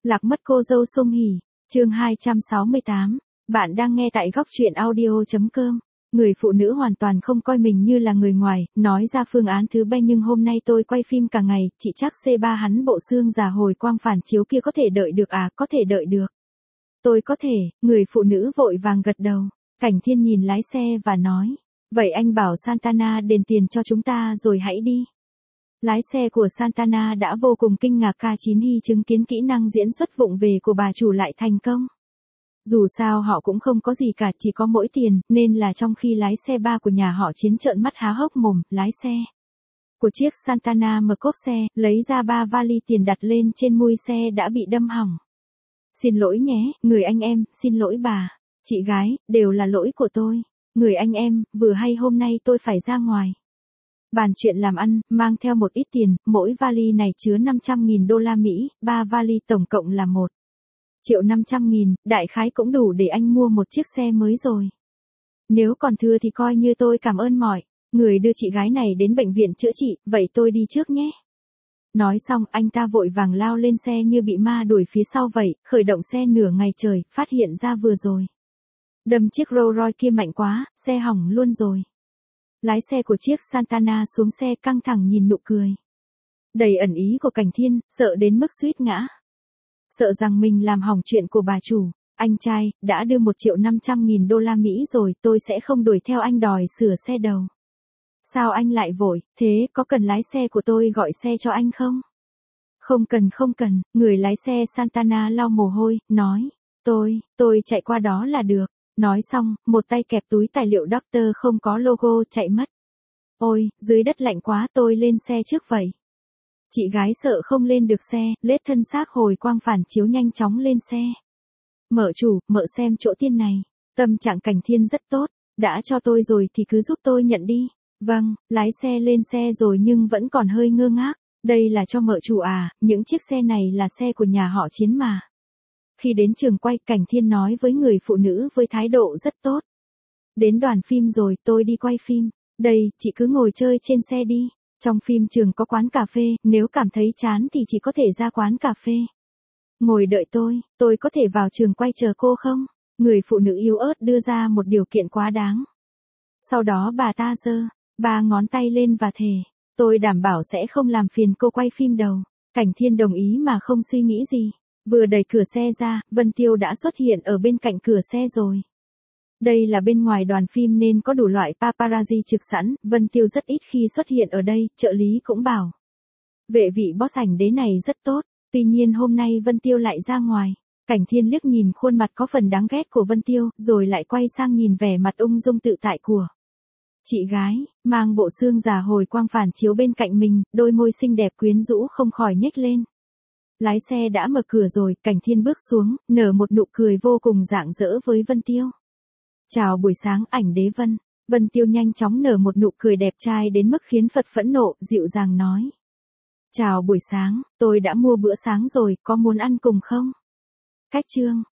Lạc mất cô dâu Sung Hỉ, chương 268. Bạn đang nghe tại góc truyện audio.com. Người phụ nữ hoàn toàn không coi mình như là người ngoài, nói ra phương án thứ ba nhưng hôm nay tôi quay phim cả ngày, chị chắc C3 hắn bộ xương già hồi quang phản chiếu kia có thể đợi được à, có thể đợi được. Tôi có thể, người phụ nữ vội vàng gật đầu. Cảnh Thiên nhìn lái xe và nói, vậy anh bảo Santana đền tiền cho chúng ta rồi hãy đi. Lái xe của Santana đã vô cùng kinh ngạc K9 Hy chứng kiến kỹ năng diễn xuất vụng về của bà chủ lại thành công. Dù sao họ cũng không có gì cả, chỉ có mỗi tiền, nên là trong khi lái xe ba của nhà họ Chiến trợn mắt há hốc mồm, lái xe của chiếc Santana mở cốp xe, lấy ra 3 vali tiền đặt lên trên mui xe đã bị đâm hỏng. Xin lỗi nhé, người anh em, xin lỗi bà, chị gái, đều là lỗi của tôi. Người anh em, vừa hay hôm nay tôi phải ra ngoài. Bàn chuyện làm ăn, mang theo một ít tiền, mỗi vali này chứa 500.000 đô la Mỹ, 3 vali tổng cộng là 1.500.000, đại khái cũng đủ để anh mua một chiếc xe mới rồi. Nếu còn thừa thì coi như tôi cảm ơn mọi người đưa chị gái này đến bệnh viện chữa trị, vậy tôi đi trước nhé. Nói xong, anh ta vội vàng lao lên xe như bị ma đuổi phía sau vậy, khởi động xe nửa ngày trời, phát hiện ra vừa rồi. Đâm chiếc Rolls Royce kia mạnh quá, xe hỏng luôn rồi. Lái xe của chiếc Santana xuống xe căng thẳng nhìn nụ cười đầy ẩn ý của Cảnh Thiên, sợ đến mức suýt ngã. Sợ rằng mình làm hỏng chuyện của bà chủ. Anh trai, đã đưa 1.500.000 đô la Mỹ rồi, tôi sẽ không đuổi theo anh đòi sửa xe đâu. Sao anh lại vội, thế có cần lái xe của tôi gọi xe cho anh không? Không cần, người lái xe Santana lau mồ hôi, nói, tôi chạy qua đó là được. Nói xong, một tay kẹp túi tài liệu Doctor không có logo chạy mất. Ôi, dưới đất lạnh quá, tôi lên xe trước vậy. Chị gái sợ không lên được xe, lết thân xác hồi quang phản chiếu nhanh chóng lên xe. Mợ chủ, mợ xem chỗ tiên này. Tâm trạng Cảnh Thiên rất tốt, đã cho tôi rồi thì cứ giúp tôi nhận đi. Vâng, lái xe lên xe rồi nhưng vẫn còn hơi ngơ ngác. Đây là cho mợ chủ à, những chiếc xe này là xe của nhà họ Chiến mà. Khi đến trường quay, Cảnh Thiên nói với người phụ nữ với thái độ rất tốt. Đến đoàn phim rồi, tôi đi quay phim. Đây, chị cứ ngồi chơi trên xe đi. Trong phim trường có quán cà phê, nếu cảm thấy chán thì chị có thể ra quán cà phê. Ngồi đợi tôi có thể vào trường quay chờ cô không? Người phụ nữ yếu ớt đưa ra một điều kiện quá đáng. Sau đó bà ta giơ 3 ngón tay lên và thề, tôi đảm bảo sẽ không làm phiền cô quay phim đâu. Cảnh Thiên đồng ý mà không suy nghĩ gì. Vừa đẩy cửa xe ra, Vân Tiêu đã xuất hiện ở bên cạnh cửa xe rồi. Đây là bên ngoài đoàn phim nên có đủ loại paparazzi trực sẵn, Vân Tiêu rất ít khi xuất hiện ở đây, trợ lý cũng bảo. Vệ vị boss ảnh đế này rất tốt, tuy nhiên hôm nay Vân Tiêu lại ra ngoài. Cảnh Thiên liếc nhìn khuôn mặt có phần đáng ghét của Vân Tiêu, rồi lại quay sang nhìn vẻ mặt ung dung tự tại của chị gái, mang bộ xương già hồi quang phản chiếu bên cạnh mình, đôi môi xinh đẹp quyến rũ không khỏi nhếch lên. Lái xe đã mở cửa rồi, Cảnh Thiên bước xuống, nở một nụ cười vô cùng rạng rỡ với Vân Tiêu. Chào buổi sáng ảnh đế Vân. Vân Tiêu nhanh chóng nở một nụ cười đẹp trai đến mức khiến Phật phẫn nộ, dịu dàng nói. Chào buổi sáng, tôi đã mua bữa sáng rồi, có muốn ăn cùng không? Cách chương.